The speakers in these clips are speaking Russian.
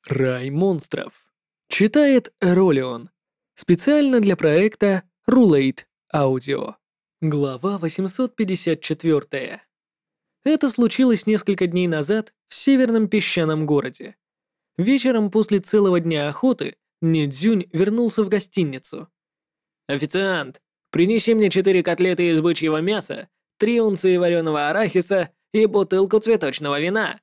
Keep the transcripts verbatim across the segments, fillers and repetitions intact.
Рай монстров. Читает Ролион. Специально для проекта Rulate Audio. Глава восемьсот пятьдесят четыре. Это случилось несколько дней назад в северном песчаном городе. Вечером после целого дня охоты Нидзюнь вернулся в гостиницу. «Официант, принеси мне четыре котлеты из бычьего мяса, три унции вареного арахиса и бутылку цветочного вина».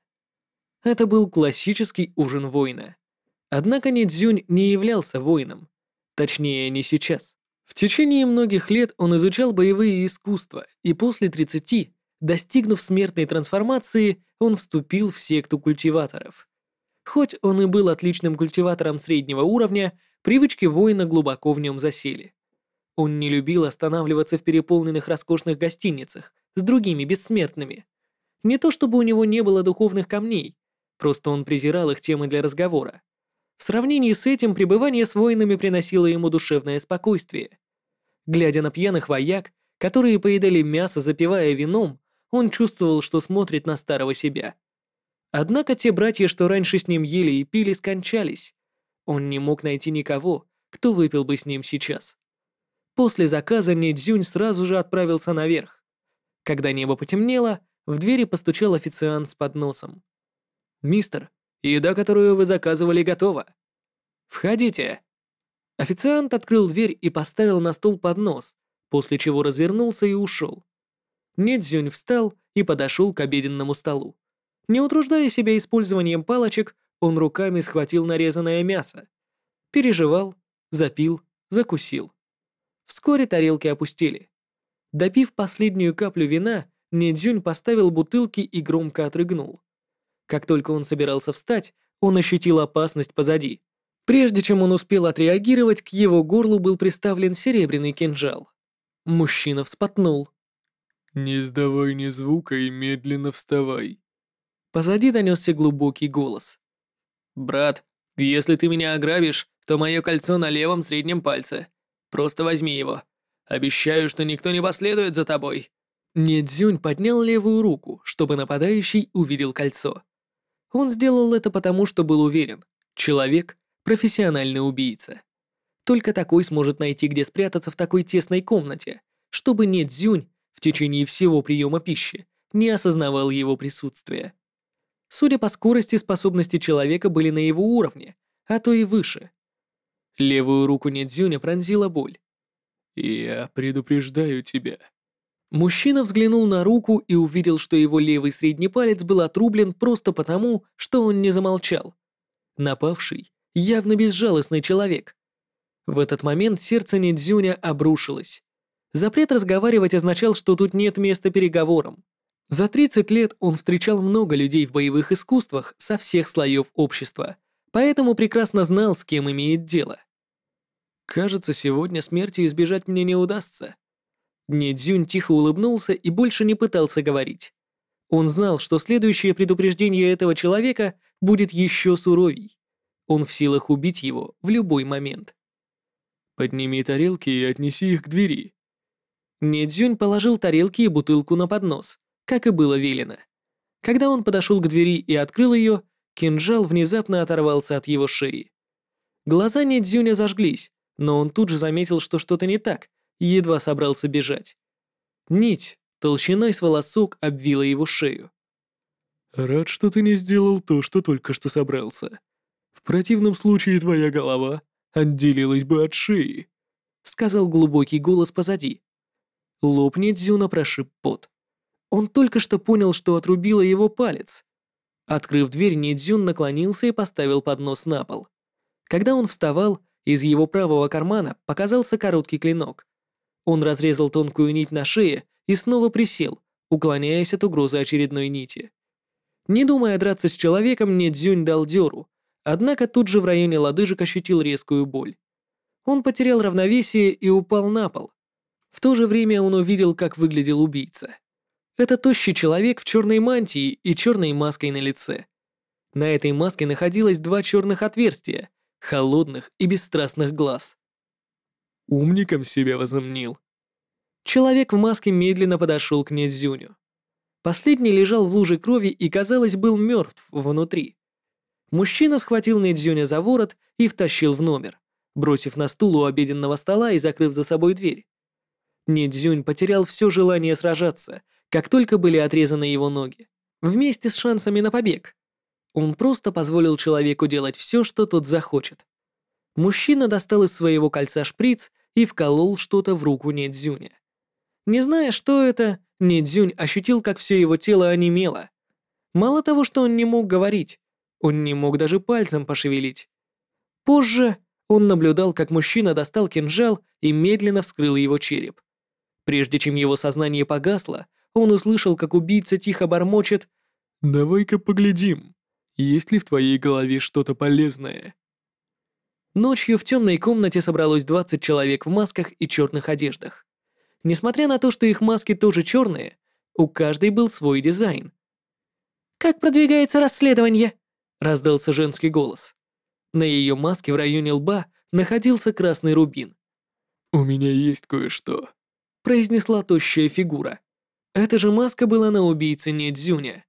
Это был классический ужин воина. Однако Нидзюнь не являлся воином. Точнее, не сейчас. В течение многих лет он изучал боевые искусства, и после тридцати, достигнув смертной трансформации, он вступил в секту культиваторов. Хоть он и был отличным культиватором среднего уровня, привычки воина глубоко в нем засели. Он не любил останавливаться в переполненных роскошных гостиницах с другими бессмертными. Не то чтобы у него не было духовных камней, просто он презирал их темы для разговора. В сравнении с этим пребывание с воинами приносило ему душевное спокойствие. Глядя на пьяных вояк, которые поедали мясо, запивая вином, он чувствовал, что смотрит на старого себя. Однако те братья, что раньше с ним ели и пили, скончались. Он не мог найти никого, кто выпил бы с ним сейчас. После заказа Нидзюнь сразу же отправился наверх. Когда небо потемнело, в двери постучал официант с подносом. «Мистер, еда, которую вы заказывали, готова. Входите». Официант открыл дверь и поставил на стол поднос, после чего развернулся и ушел. Нидзюнь встал и подошел к обеденному столу. Не утруждая себя использованием палочек, он руками схватил нарезанное мясо. Пережевал, запил, закусил. Вскоре тарелки опустели. Допив последнюю каплю вина, Нидзюнь поставил бутылки и громко отрыгнул. Как только он собирался встать, он ощутил опасность позади. Прежде чем он успел отреагировать, к его горлу был приставлен серебряный кинжал. Мужчина вспотнул. «Не издавай ни звука и медленно вставай». Позади донесся глубокий голос. «Брат, если ты меня ограбишь, то мое кольцо на левом среднем пальце. Просто возьми его. Обещаю, что никто не последует за тобой». Нидзюнь поднял левую руку, чтобы нападающий увидел кольцо. Он сделал это потому, что был уверен. Человек — профессиональный убийца. Только такой сможет найти, где спрятаться в такой тесной комнате, чтобы Нидзюнь в течение всего приема пищи не осознавал его присутствия. Судя по скорости, способности человека были на его уровне, а то и выше. Левую руку Нидзюня пронзила боль. «Я предупреждаю тебя». Мужчина взглянул на руку и увидел, что его левый средний палец был отрублен просто потому, что он не замолчал. Напавший — явно безжалостный человек. В этот момент сердце Нидзюня обрушилось. Запрет разговаривать означал, что тут нет места переговорам. За тридцать лет он встречал много людей в боевых искусствах со всех слоев общества, поэтому прекрасно знал, с кем имеет дело. Кажется, сегодня смерти избежать мне не удастся. Нидзюнь тихо улыбнулся и больше не пытался говорить. Он знал, что следующее предупреждение этого человека будет еще суровей. Он в силах убить его в любой момент. «Подними тарелки и отнеси их к двери». Нидзюнь положил тарелки и бутылку на поднос, как и было велено. Когда он подошел к двери и открыл ее, кинжал внезапно оторвался от его шеи. Глаза Нидзюня зажглись, но он тут же заметил, что что-то не так, и едва собрался бежать. Нить толщиной с волосок обвила его шею. «Рад, что ты не сделал то, что только что собрался. В противном случае твоя голова отделилась бы от шеи», — сказал глубокий голос позади. Лоб Нидзюна прошиб пот. Он только что понял, что отрубило его палец. Открыв дверь, Нидзюн наклонился и поставил поднос на пол. Когда он вставал, из его правого кармана показался короткий клинок. Он разрезал тонкую нить на шее и снова присел, уклоняясь от угрозы очередной нити. Не думая драться с человеком, Нидзюнь дал дёру, однако тут же в районе лодыжек ощутил резкую боль. Он потерял равновесие и упал на пол. В то же время он увидел, как выглядел убийца. Это тощий человек в черной мантии и черной маской на лице. На этой маске находилось два черных отверстия, холодных и бесстрастных глаз. «Умником себя возомнил». Человек в маске медленно подошел к Нидзюню. Последний лежал в луже крови и, казалось, был мертв внутри. Мужчина схватил Нэдзюня за ворот и втащил в номер, бросив на стул у обеденного стола и закрыв за собой дверь. Нэдзюнь потерял все желание сражаться, как только были отрезаны его ноги, вместе с шансами на побег. Он просто позволил человеку делать все, что тот захочет. Мужчина достал из своего кольца шприц и вколол что-то в руку Нэдзюня. Не зная, что это, Нэдзюнь ощутил, как все его тело онемело. Мало того, что он не мог говорить, он не мог даже пальцем пошевелить. Позже он наблюдал, как мужчина достал кинжал и медленно вскрыл его череп. Прежде чем его сознание погасло, он услышал, как убийца тихо бормочет: «Давай-ка поглядим, есть ли в твоей голове что-то полезное». Ночью в темной комнате собралось двадцать человек в масках и черных одеждах. Несмотря на то, что их маски тоже черные, у каждой был свой дизайн. «Как продвигается расследование?» — раздался женский голос. На ее маске в районе лба находился красный рубин. «У меня есть кое-что», — произнесла тощая фигура. Эта же маска была на убийце Нэдзюня.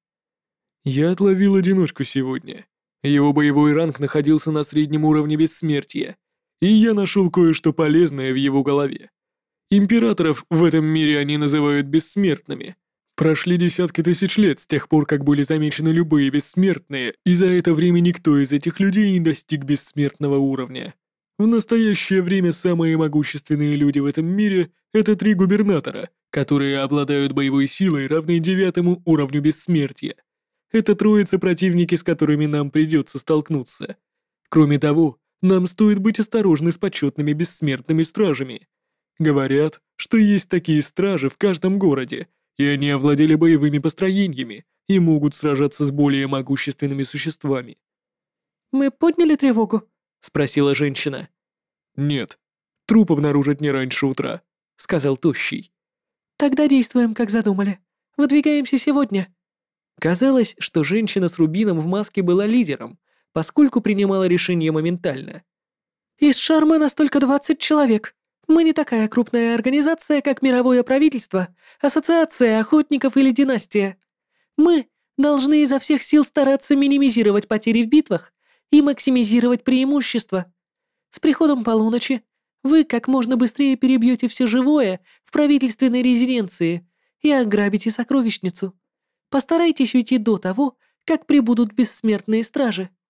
«Я отловил одиночку сегодня. Его боевой ранг находился на среднем уровне бессмертия, и я нашел кое-что полезное в его голове. Императоров в этом мире они называют бессмертными. Прошли десятки тысяч лет с тех пор, как были замечены любые бессмертные, и за это время никто из этих людей не достиг бессмертного уровня. В настоящее время самые могущественные люди в этом мире — это три губернатора, которые обладают боевой силой, равной девятому уровню бессмертия. Это троица противники, с которыми нам придется столкнуться. Кроме того, нам стоит быть осторожны с почетными бессмертными стражами. Говорят, что есть такие стражи в каждом городе, и они овладели боевыми построениями и могут сражаться с более могущественными существами». «Мы подняли тревогу?» — спросила женщина. «Нет, труп обнаружат не раньше утра», — сказал Тощий. «Тогда действуем, как задумали. Выдвигаемся сегодня». Казалось, что женщина с рубином в маске была лидером, поскольку принимала решения моментально. «Из Шарма нас только двадцать человек. Мы не такая крупная организация, как мировое правительство, ассоциация охотников или династия. Мы должны изо всех сил стараться минимизировать потери в битвах и максимизировать преимущества. С приходом полуночи вы как можно быстрее перебьете все живое в правительственной резиденции и ограбите сокровищницу. Постарайтесь уйти до того, как прибудут бессмертные стражи».